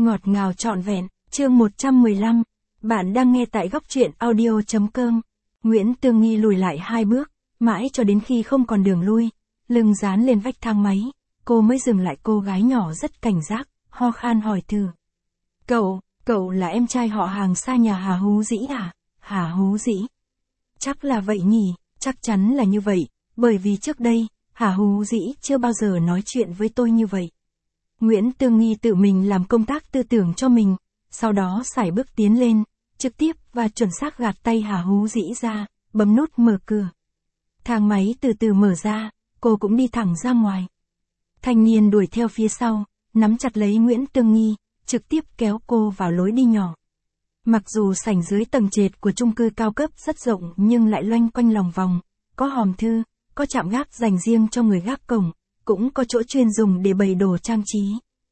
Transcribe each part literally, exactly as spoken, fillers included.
Ngọt ngào trọn vẹn, chương một trăm mười lăm. Bạn đang nghe tại góc truyện audio.com. Nguyễn Tương Nghi lùi lại hai bước, mãi cho đến khi không còn đường lui, lưng dán lên vách thang máy, cô mới dừng lại. Cô gái nhỏ rất cảnh giác, ho khan hỏi thử. Cậu, cậu là em trai họ hàng xa nhà Hà Hú Dĩ à? Hà Hú Dĩ? Chắc là vậy nhỉ, chắc chắn là như vậy, bởi vì trước đây, Hà Hú Dĩ chưa bao giờ nói chuyện với tôi như vậy. Nguyễn Tương Nghi tự mình làm công tác tư tưởng cho mình, sau đó sải bước tiến lên, trực tiếp và chuẩn xác gạt tay Hà Hú Dĩ ra, bấm nút mở cửa. Thang máy từ từ mở ra, cô cũng đi thẳng ra ngoài. Thanh niên đuổi theo phía sau, nắm chặt lấy Nguyễn Tương Nghi, trực tiếp kéo cô vào lối đi nhỏ. Mặc dù sảnh dưới tầng trệt của chung cư cao cấp rất rộng nhưng lại loanh quanh lòng vòng, có hòm thư, có trạm gác dành riêng cho người gác cổng, cũng có chỗ chuyên dùng để bày đồ trang trí.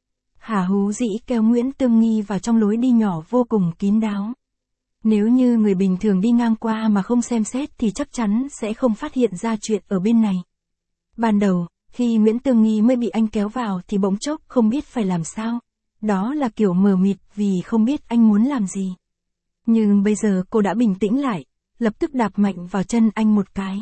Hà Hú Dĩ kéo Nguyễn Tương Nghi vào trong lối đi nhỏ vô cùng kín đáo. Nếu như người bình thường đi ngang qua mà không xem xét thì chắc chắn sẽ không phát hiện ra chuyện ở bên này. Ban đầu, khi Nguyễn Tương Nghi mới bị anh kéo vào thì bỗng chốc không biết phải làm sao. Đó là kiểu mờ mịt vì không biết anh muốn làm gì. Nhưng bây giờ cô đã bình tĩnh lại, lập tức đạp mạnh vào chân anh một cái.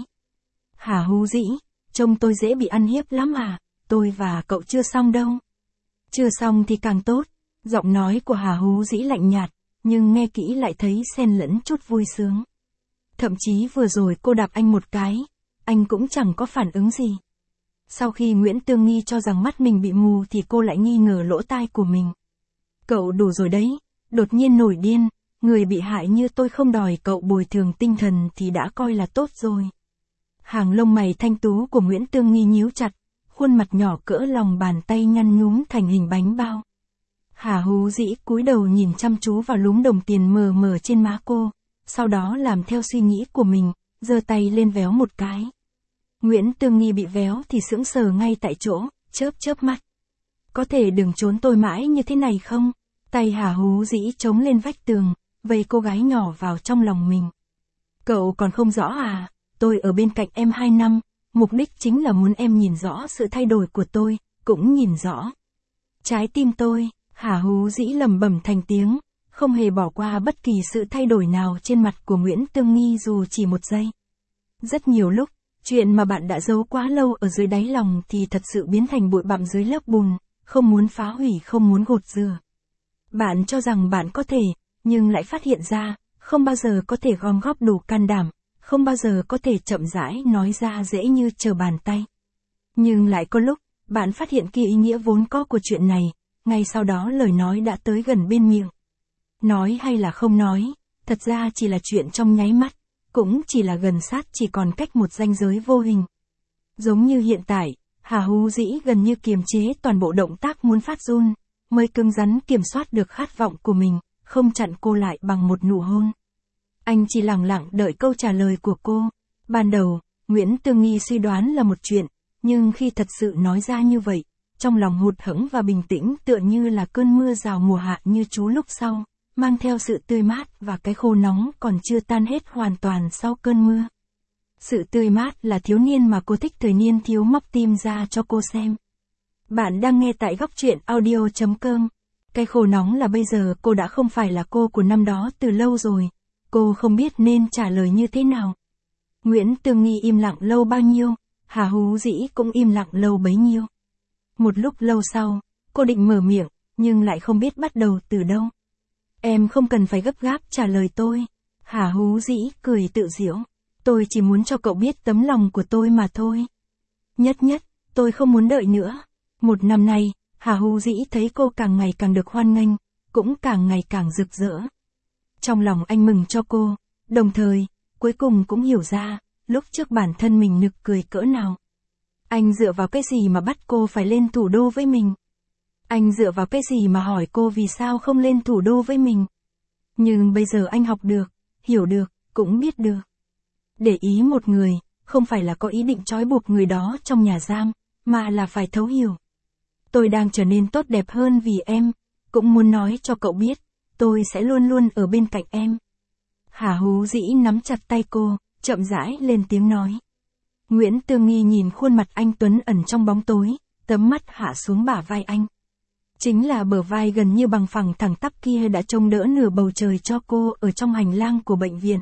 Hà Hú Dĩ, trông tôi dễ bị ăn hiếp lắm à, tôi và cậu chưa xong đâu. Chưa xong thì càng tốt, giọng nói của Hà Hú Dĩ lạnh nhạt, nhưng nghe kỹ lại thấy xen lẫn chút vui sướng. Thậm chí vừa rồi cô đạp anh một cái, anh cũng chẳng có phản ứng gì. Sau khi Nguyễn Tương Nghi cho rằng mắt mình bị mù thì cô lại nghi ngờ lỗ tai của mình. Cậu đủ rồi đấy, đột nhiên nổi điên, người bị hại như tôi không đòi cậu bồi thường tinh thần thì đã coi là tốt rồi. Hàng lông mày thanh tú của Nguyễn Tương Nghi nhíu chặt, khuôn mặt nhỏ cỡ lòng bàn tay nhăn nhúm thành hình bánh bao. Hà Hú Dĩ cúi đầu nhìn chăm chú vào lúm đồng tiền mờ mờ trên má cô, sau đó làm theo suy nghĩ của mình, giơ tay lên véo một cái. Nguyễn Tương Nghi bị véo thì sững sờ ngay tại chỗ, chớp chớp mắt. Có thể đừng trốn tôi mãi như thế này không? Tay Hà Hú Dĩ chống lên vách tường, vây cô gái nhỏ vào trong lòng mình. Cậu còn không rõ à? Tôi ở bên cạnh em hai năm, mục đích chính là muốn em nhìn rõ sự thay đổi của tôi, cũng nhìn rõ trái tim tôi. Hà Hú Dĩ lẩm bẩm thành tiếng, không hề bỏ qua bất kỳ sự thay đổi nào trên mặt của Nguyễn Tương Nghi dù chỉ một giây. Rất nhiều lúc, chuyện mà bạn đã giấu quá lâu ở dưới đáy lòng thì thật sự biến thành bụi bặm dưới lớp bùn, không muốn phá hủy, không muốn gột rửa. Bạn cho rằng bạn có thể, nhưng lại phát hiện ra, không bao giờ có thể gom góp đủ can đảm, không bao giờ có thể chậm rãi nói ra dễ như trở bàn tay. Nhưng lại có lúc, bạn phát hiện kỳ ý nghĩa vốn có của chuyện này, ngay sau đó lời nói đã tới gần bên miệng. Nói hay là không nói, thật ra chỉ là chuyện trong nháy mắt, cũng chỉ là gần sát, chỉ còn cách một ranh giới vô hình. Giống như hiện tại, Hà Hú Dĩ gần như kiềm chế toàn bộ động tác muốn phát run, mới cứng rắn kiểm soát được khát vọng của mình, không chặn cô lại bằng một nụ hôn. Anh chỉ lặng lặng đợi câu trả lời của cô. Ban đầu, Nguyễn Tương Nghi suy đoán là một chuyện, nhưng khi thật sự nói ra như vậy, trong lòng hụt hẫng và bình tĩnh tựa như là cơn mưa rào mùa hạ như trú lúc sau, mang theo sự tươi mát và cái khô nóng còn chưa tan hết hoàn toàn sau cơn mưa. Sự tươi mát là thiếu niên mà cô thích, thời niên thiếu móc tim ra cho cô xem. Bạn đang nghe tại góc truyện audio.com. Cái khô nóng là bây giờ cô đã không phải là cô của năm đó từ lâu rồi. Cô không biết nên trả lời như thế nào. Nguyễn Tương Nghi im lặng lâu bao nhiêu, Hà Hú Dĩ cũng im lặng lâu bấy nhiêu. Một lúc lâu sau, cô định mở miệng, nhưng lại không biết bắt đầu từ đâu. Em không cần phải gấp gáp trả lời tôi. Hà Hú Dĩ cười tự giễu. Tôi chỉ muốn cho cậu biết tấm lòng của tôi mà thôi. Nhất nhất, tôi không muốn đợi nữa. Một năm nay, Hà Hú Dĩ thấy cô càng ngày càng được hoan nghênh, cũng càng ngày càng rực rỡ. Trong lòng anh mừng cho cô, đồng thời, cuối cùng cũng hiểu ra, lúc trước bản thân mình nực cười cỡ nào. Anh dựa vào cái gì mà bắt cô phải lên thủ đô với mình? Anh dựa vào cái gì mà hỏi cô vì sao không lên thủ đô với mình? Nhưng bây giờ anh học được, hiểu được, cũng biết được. Để ý một người, không phải là có ý định trói buộc người đó trong nhà giam, mà là phải thấu hiểu. Tôi đang trở nên tốt đẹp hơn vì em, cũng muốn nói cho cậu biết, tôi sẽ luôn luôn ở bên cạnh em. Hà Hú Dĩ nắm chặt tay cô, chậm rãi lên tiếng nói. Nguyễn Tương Nghi nhìn khuôn mặt anh tuấn ẩn trong bóng tối, tấm mắt hạ xuống bả vai anh. Chính là bờ vai gần như bằng phẳng thẳng tắp kia đã trông đỡ nửa bầu trời cho cô ở trong hành lang của bệnh viện.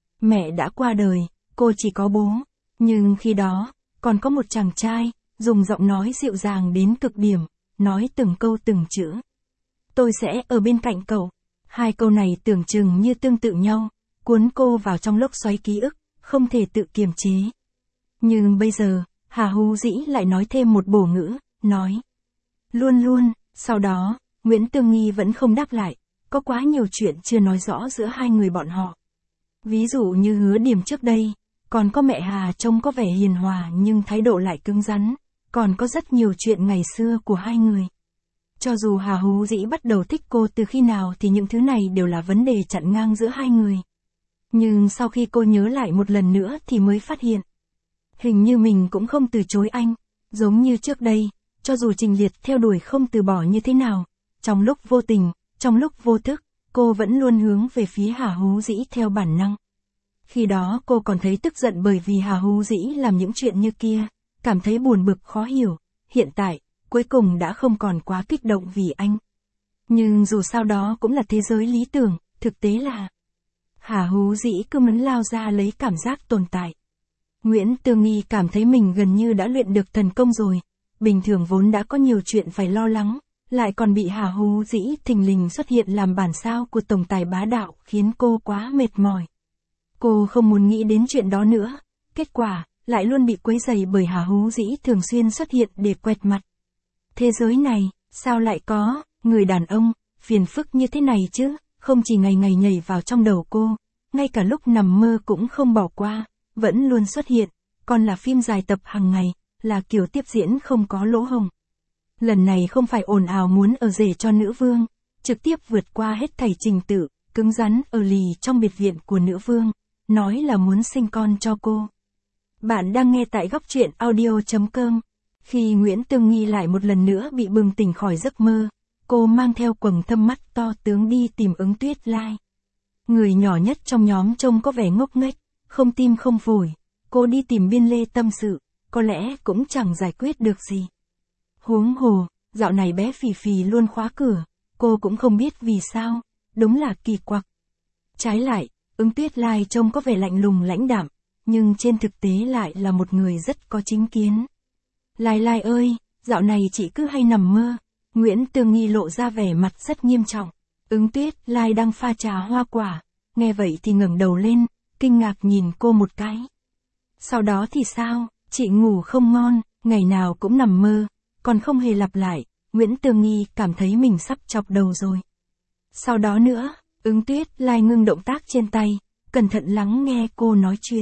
Mẹ đã qua đời, cô chỉ có bố, nhưng khi đó, còn có một chàng trai, dùng giọng nói dịu dàng đến cực điểm, nói từng câu từng chữ. Tôi sẽ ở bên cạnh cậu. Hai câu này tưởng chừng như tương tự nhau, cuốn cô vào trong lốc xoáy ký ức, không thể tự kiềm chế. Nhưng bây giờ, Hà Hú Dĩ lại nói thêm một bổ ngữ, nói. Luôn luôn, sau đó, Nguyễn Tương Nghi vẫn không đáp lại, có quá nhiều chuyện chưa nói rõ giữa hai người bọn họ. Ví dụ như Hứa Điểm trước đây, còn có mẹ Hà trông có vẻ hiền hòa nhưng thái độ lại cứng rắn, còn có rất nhiều chuyện ngày xưa của hai người. Cho dù Hà Hú Dĩ bắt đầu thích cô từ khi nào thì những thứ này đều là vấn đề chặn ngang giữa hai người. Nhưng sau khi cô nhớ lại một lần nữa thì mới phát hiện. Hình như mình cũng không từ chối anh, giống như trước đây, cho dù Trình Liệt theo đuổi không từ bỏ như thế nào, trong lúc vô tình, trong lúc vô thức, cô vẫn luôn hướng về phía Hà Hú Dĩ theo bản năng. Khi đó cô còn thấy tức giận bởi vì Hà Hú Dĩ làm những chuyện như kia, cảm thấy buồn bực khó hiểu, hiện tại, cuối cùng đã không còn quá kích động vì anh. Nhưng dù sao đó cũng là thế giới lý tưởng, thực tế là Hà Hú Dĩ cứ muốn lao ra lấy cảm giác tồn tại. Nguyễn Tương Nghi cảm thấy mình gần như đã luyện được thần công rồi, bình thường vốn đã có nhiều chuyện phải lo lắng, lại còn bị Hà Hú Dĩ thình lình xuất hiện làm bản sao của tổng tài bá đạo khiến cô quá mệt mỏi. Cô không muốn nghĩ đến chuyện đó nữa, kết quả, lại luôn bị quấy rầy bởi Hà Hú Dĩ thường xuyên xuất hiện để quẹt mặt. Thế giới này, sao lại có, người đàn ông, phiền phức như thế này chứ, không chỉ ngày ngày nhảy vào trong đầu cô, ngay cả lúc nằm mơ cũng không bỏ qua, vẫn luôn xuất hiện, còn là phim dài tập hàng ngày, là kiểu tiếp diễn không có lỗ hổng. Lần này không phải ồn ào muốn ở rể cho nữ vương, trực tiếp vượt qua hết thảy trình tự, cứng rắn ở lì trong biệt viện của nữ vương, nói là muốn sinh con cho cô. Bạn đang nghe tại góc truyện audio chấm com. Khi Nguyễn Tương Nghi lại một lần nữa bị bừng tỉnh khỏi giấc mơ, cô mang theo quầng thâm mắt to tướng đi tìm Ứng Tuyết Lai. Người nhỏ nhất trong nhóm trông có vẻ ngốc nghếch, không tim không phổi, cô đi tìm Biên Lê tâm sự, có lẽ cũng chẳng giải quyết được gì. Huống hồ, dạo này bé Phì Phì luôn khóa cửa, cô cũng không biết vì sao, đúng là kỳ quặc. Trái lại, Ứng Tuyết Lai trông có vẻ lạnh lùng lãnh đạm, nhưng trên thực tế lại là một người rất có chính kiến. Lai Lai ơi, dạo này chị cứ hay nằm mơ. Nguyễn Tương Nghi lộ ra vẻ mặt rất nghiêm trọng. Ứng Tuyết Lai đang pha trà hoa quả, nghe vậy thì ngẩng đầu lên, kinh ngạc nhìn cô một cái. Sau đó thì sao, chị ngủ không ngon, ngày nào cũng nằm mơ, còn không hề lặp lại, Nguyễn Tương Nghi cảm thấy mình sắp chọc đầu rồi. Sau đó nữa, Ứng Tuyết Lai ngưng động tác trên tay, cẩn thận lắng nghe cô nói chuyện.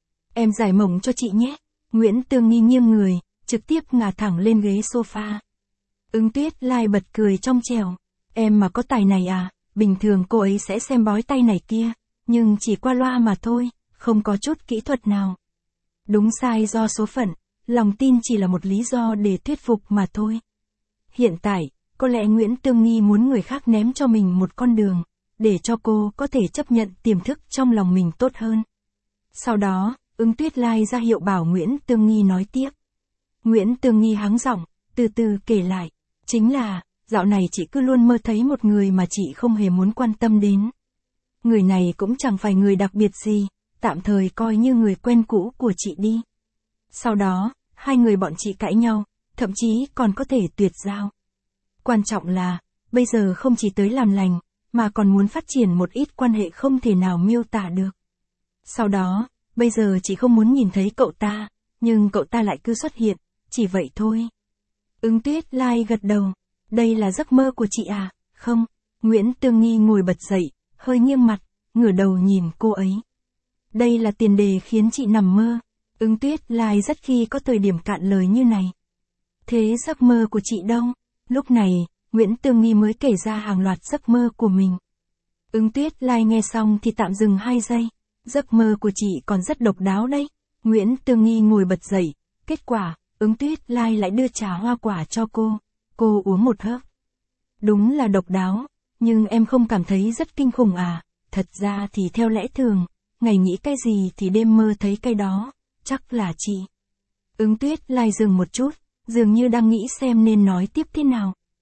Em giải mộng cho chị nhé. Nguyễn Tương Nghi nghiêng người, trực tiếp ngả thẳng lên ghế sofa. Ứng Tuyết Lai bật cười trong trẻo. Em mà có tài này à, bình thường cô ấy sẽ xem bói tay này kia, nhưng chỉ qua loa mà thôi, không có chút kỹ thuật nào. Đúng sai do số phận, lòng tin chỉ là một lý do để thuyết phục mà thôi. Hiện tại, có lẽ Nguyễn Tương Nghi muốn người khác ném cho mình một con đường, để cho cô có thể chấp nhận tiềm thức trong lòng mình tốt hơn. Sau đó, Ứng Tuyết Lai ra hiệu bảo Nguyễn Tương Nghi nói tiếp. Nguyễn Tương Nghi hắng giọng, từ từ kể lại, chính là, dạo này chị cứ luôn mơ thấy một người mà chị không hề muốn quan tâm đến. Người này cũng chẳng phải người đặc biệt gì, tạm thời coi như người quen cũ của chị đi. Sau đó, hai người bọn chị cãi nhau, thậm chí còn có thể tuyệt giao. Quan trọng là, bây giờ không chỉ tới làm lành, mà còn muốn phát triển một ít quan hệ không thể nào miêu tả được. Sau đó, bây giờ chị không muốn nhìn thấy cậu ta, nhưng cậu ta lại cứ xuất hiện, chỉ vậy thôi. Ứng Tuyết Lai gật đầu, đây là giấc mơ của chị à, không? Nguyễn Tương Nghi ngồi bật dậy, hơi nghiêng mặt, ngửa đầu nhìn cô ấy. Đây là tiền đề khiến chị nằm mơ. Ứng Tuyết Lai rất khi có thời điểm cạn lời như này. Thế giấc mơ của chị đâu? Lúc này, Nguyễn Tương Nghi mới kể ra hàng loạt giấc mơ của mình. Ứng Tuyết Lai nghe xong thì tạm dừng hai giây. Giấc mơ của chị còn rất độc đáo đấy. Nguyễn Tương Nghi ngồi bật dậy. Kết quả, Ứng Tuyết Lai lại đưa trà hoa quả cho cô. Cô uống một hớp. Đúng là độc đáo, nhưng em không cảm thấy rất kinh khủng à? Thật ra thì theo lẽ thường, ngày nghĩ cái gì thì đêm mơ thấy cái đó, chắc là chị. Ứng Tuyết Lai dừng một chút, dường như đang nghĩ xem nên nói tiếp thế nào.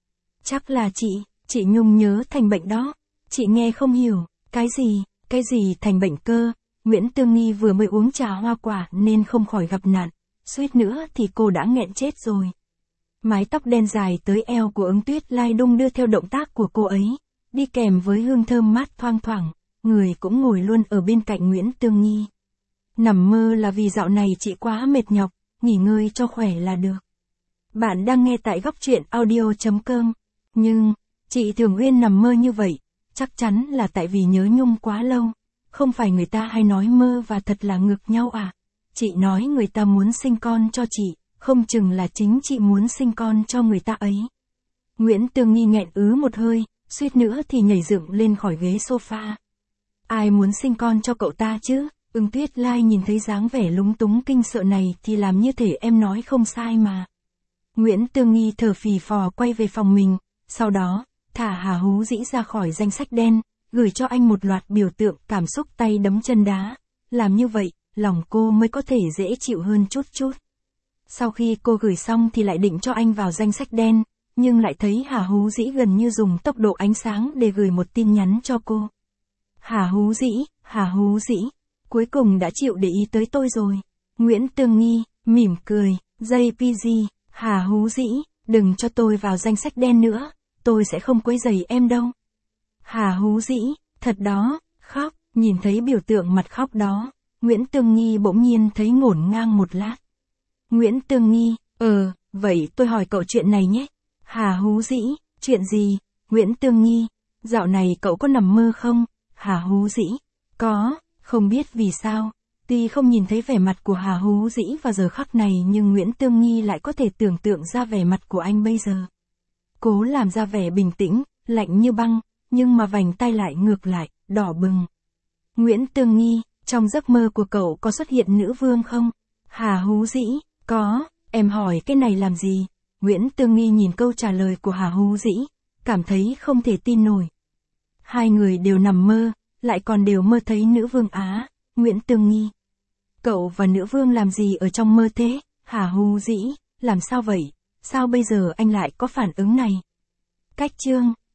Chắc là chị, chị Nhung nhớ thành bệnh đó. Chị nghe không hiểu, cái gì, cái gì thành bệnh cơ. Nguyễn Tương Nghi vừa mới uống trà hoa quả nên không khỏi gặp nạn, suýt nữa thì cô đã nghẹn chết rồi. Mái tóc đen dài tới eo của Ứng Tuyết Lai đung đưa theo động tác của cô ấy, đi kèm với hương thơm mát thoang thoảng, người cũng ngồi luôn ở bên cạnh Nguyễn Tương Nghi. Nằm mơ là vì dạo này chị quá mệt nhọc, nghỉ ngơi cho khỏe là được. Bạn đang nghe tại góc truyện audio chấm com. Nhưng, chị Thường Uyên nằm mơ như vậy, chắc chắn là tại vì nhớ Nhung quá lâu. Không phải người ta hay nói mơ và thật là ngược nhau à? Chị nói người ta muốn sinh con cho chị, không chừng là chính chị muốn sinh con cho người ta ấy. Nguyễn Tương Nghi nghẹn ứ một hơi, suýt nữa thì nhảy dựng lên khỏi ghế sofa. Ai muốn sinh con cho cậu ta chứ? Ứng Tuyết Lai nhìn thấy dáng vẻ lúng túng kinh sợ này thì làm như thể em nói không sai mà. Nguyễn Tương Nghi thở phì phò quay về phòng mình, sau đó, thả Hà Hú Dĩ ra khỏi danh sách đen, gửi cho anh một loạt biểu tượng cảm xúc tay đấm chân đá. Làm như vậy, lòng cô mới có thể dễ chịu hơn chút chút. Sau khi cô gửi xong thì lại định cho anh vào danh sách đen, nhưng lại thấy Hà Hú Dĩ gần như dùng tốc độ ánh sáng để gửi một tin nhắn cho cô. Hà Hú Dĩ, Hà Hú Dĩ, cuối cùng đã chịu để ý tới tôi rồi. Nguyễn Tương Nghi, mỉm cười, jay pê giê, Hà Hú Dĩ, đừng cho tôi vào danh sách đen nữa, tôi sẽ không quấy rầy em đâu. Hà Hú Dĩ, thật đó, khóc, nhìn thấy biểu tượng mặt khóc đó, Nguyễn Tương Nghi bỗng nhiên thấy ngổn ngang một lát. Nguyễn Tương Nghi, ờ, vậy tôi hỏi cậu chuyện này nhé. Hà Hú Dĩ, chuyện gì? Nguyễn Tương Nghi, dạo này cậu có nằm mơ không? Hà Hú Dĩ, có, không biết vì sao. Tuy không nhìn thấy vẻ mặt của Hà Hú Dĩ vào giờ khắc này nhưng Nguyễn Tương Nghi lại có thể tưởng tượng ra vẻ mặt của anh bây giờ. Cố làm ra vẻ bình tĩnh, lạnh như băng, nhưng mà vành tay lại ngược lại, đỏ bừng. Nguyễn Tương Nghi, trong giấc mơ của cậu có xuất hiện nữ vương không? Hà Hú Dĩ, có, em hỏi cái này làm gì? Nguyễn Tương Nghi nhìn câu trả lời của Hà Hú Dĩ, cảm thấy không thể tin nổi. Hai người đều nằm mơ, lại còn đều mơ thấy nữ vương Á. Nguyễn Tương Nghi, cậu và nữ vương làm gì ở trong mơ thế? Hà Hú Dĩ, làm sao vậy? Sao bây giờ anh lại có phản ứng này? Cách chương